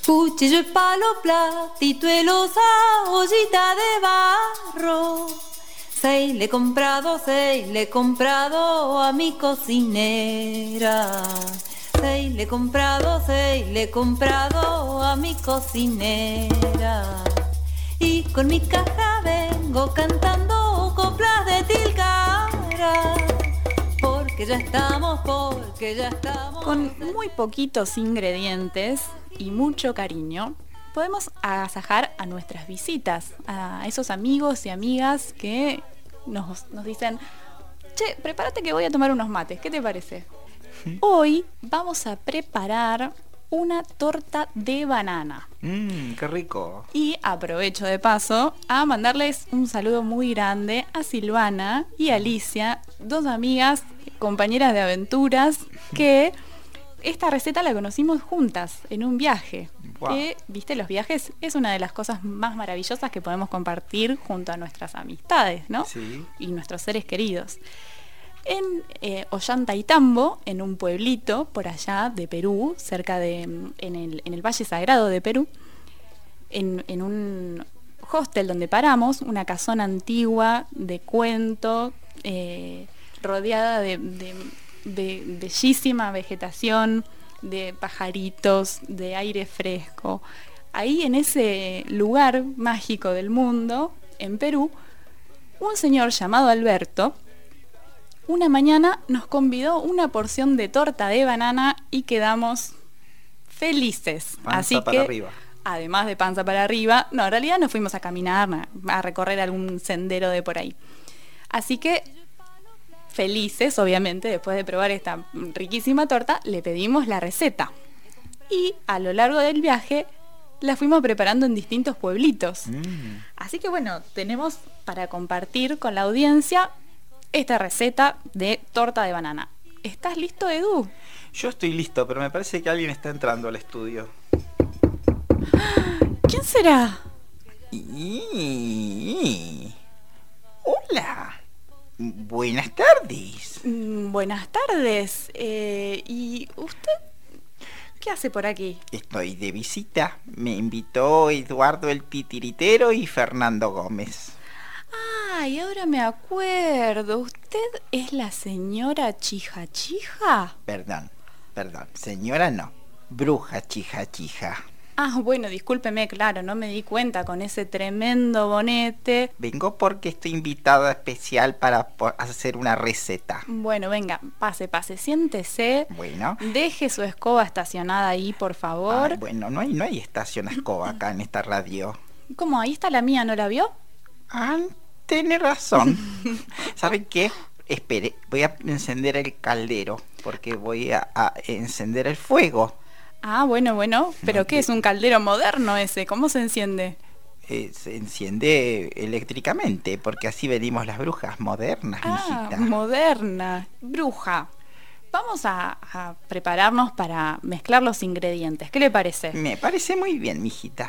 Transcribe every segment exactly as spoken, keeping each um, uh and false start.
Cuchillo y palo, platito y losa, ollita de barro. Seis le he comprado, seis le he comprado a mi cocinera. Seis le he comprado, seis le he comprado a mi cocinera. Y con mi caja vengo cantando coplas de Tilcara. Porque ya estamos, porque ya estamos. Con muy poquitos ingredientes y mucho cariño, podemos agasajar a nuestras visitas, a esos amigos y amigas que nos, nos dicen: che, prepárate que voy a tomar unos mates, ¿qué te parece? Hoy vamos a preparar una torta de banana. Mmm, qué rico. Y aprovecho de paso a mandarles un saludo muy grande a Silvana y Alicia, dos amigas, compañeras de aventuras, que esta receta la conocimos juntas en un viaje. Wow. Que, viste, los viajes es una de las cosas más maravillosas que podemos compartir junto a nuestras amistades, ¿no? Sí. Y nuestros seres queridos. En eh, Ollantaytambo, en un pueblito por allá de Perú, cerca de, en el, en el Valle Sagrado de Perú, en, en un hostel donde paramos, una casona antigua de cuento, eh, rodeada de, de, de bellísima vegetación, de pajaritos, de aire fresco. Ahí en ese lugar mágico del mundo, en Perú, un señor llamado Alberto, una mañana nos convidó una porción de torta de banana y quedamos felices. Panza Así para que, arriba. Además de panza para arriba, no, en realidad nos fuimos a caminar, a recorrer algún sendero de por ahí. Así que, felices, obviamente, después de probar esta riquísima torta, le pedimos la receta. Y a lo largo del viaje la fuimos preparando en distintos pueblitos. Mm. Así que bueno, tenemos para compartir con la audiencia esta receta de torta de banana. ¿Estás listo, Edu? Yo estoy listo, pero me parece que alguien está entrando al estudio. ¿Quién será? Y... Hola. Buenas tardes. Mm, buenas tardes. Eh, ¿Y usted qué hace por aquí? Estoy de visita. Me invitó Eduardo el Titiritero y Fernando Gómez. Ah, y ahora me acuerdo. ¿Usted es la señora Chija Chija? Perdón, perdón. Señora no. Bruja Chija Chija. Ah, bueno, discúlpeme, claro, no me di cuenta con ese tremendo bonete. Vengo porque estoy invitada especial para hacer una receta. Bueno, venga, pase, pase, siéntese. Bueno. Deje su escoba estacionada ahí, por favor. Ay, bueno, no hay, no hay estación escoba acá en esta radio. ¿Cómo? Ahí está la mía, ¿no la vio? Ah, tiene razón. ¿Saben qué? Espere, voy a encender el caldero porque voy a, a encender el fuego. Ah, bueno, bueno. ¿Pero no, qué? ¿Es un caldero moderno ese? ¿Cómo se enciende? Eh, se enciende eléctricamente, porque así venimos las brujas modernas, ah, mijita. Moderna. Bruja. Vamos a, a prepararnos para mezclar los ingredientes. ¿Qué le parece? Me parece muy bien, mijita.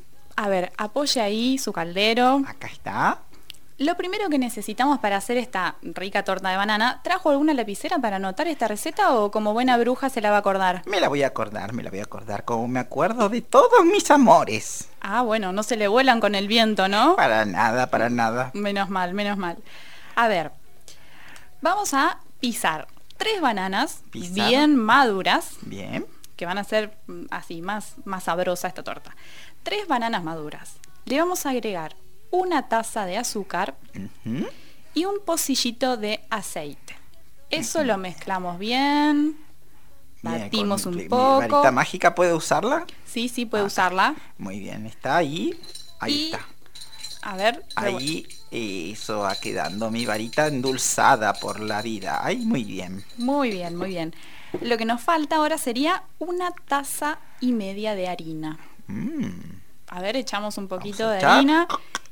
A ver, apoye ahí su caldero. Acá está. Lo primero que necesitamos para hacer esta rica torta de banana, ¿trajo alguna lapicera para anotar esta receta o como buena bruja se la va a acordar? Me la voy a acordar, me la voy a acordar, como me acuerdo de todos mis amores. Ah, bueno, no se le vuelan con el viento, ¿no? Para nada, para nada. Menos mal, menos mal. A ver, vamos a pisar tres bananas Pisar. bien maduras. Bien. Que van a ser así, más, más sabrosa esta torta. Tres bananas maduras. Le vamos a agregar una taza de azúcar uh-huh. y un pocillito de aceite. Eso uh-huh. lo mezclamos bien, batimos bien, con, un poco. ¿Mi varita mágica puede usarla? Sí, sí, puede ah, usarla. Muy bien, está ahí. Ahí y, está. A ver. Ahí eso va quedando, mi varita endulzada por la vida. Ay, muy bien. Muy bien, muy bien. Lo que nos falta ahora sería una taza y media de harina. Mm. A ver, echamos un poquito de harina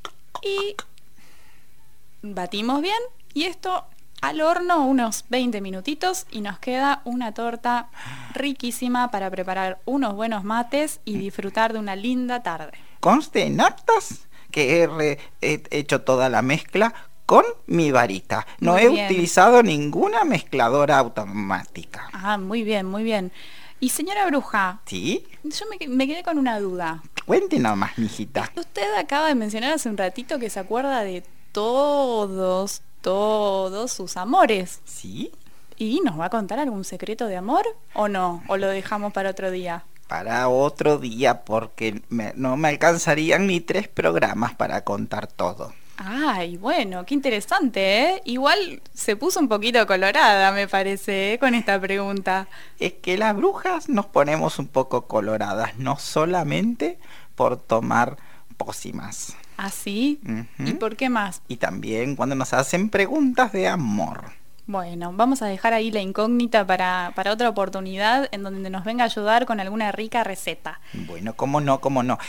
y batimos bien. Y esto al horno unos veinte minutitos y nos queda una torta riquísima para preparar unos buenos mates y disfrutar de una linda tarde. Conste en actas que he, re, he hecho toda la mezcla con mi varita. No muy he bien. utilizado ninguna mezcladora automática. Ah, muy bien, muy bien. Y señora bruja, ¿Sí? yo me, me quedé con una duda. Cuente nomás, mijita. Usted acaba de mencionar hace un ratito que se acuerda de todos, todos sus amores. ¿Sí? ¿Y nos va a contar algún secreto de amor o no? ¿O lo dejamos para otro día? Para otro día, porque me- no me alcanzarían ni tres programas para contar todo. Ay, bueno, qué interesante, ¿eh? Igual se puso un poquito colorada, me parece, ¿eh? Con esta pregunta. Es que las brujas nos ponemos un poco coloradas, no solamente por tomar pócimas. ¿Ah, sí? Ujú. ¿Y por qué más? Y también cuando nos hacen preguntas de amor. Bueno, vamos a dejar ahí la incógnita para, para otra oportunidad en donde nos venga a ayudar con alguna rica receta. Bueno, cómo no, cómo no.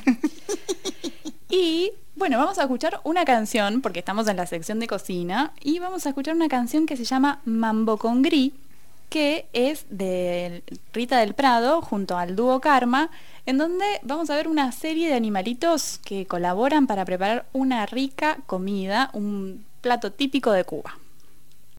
Y bueno, vamos a escuchar una canción, porque estamos en la sección de cocina, y vamos a escuchar una canción que se llama Mambo con Gris, que es de Rita del Prado junto al dúo Karma, en donde vamos a ver una serie de animalitos que colaboran para preparar una rica comida, un plato típico de Cuba.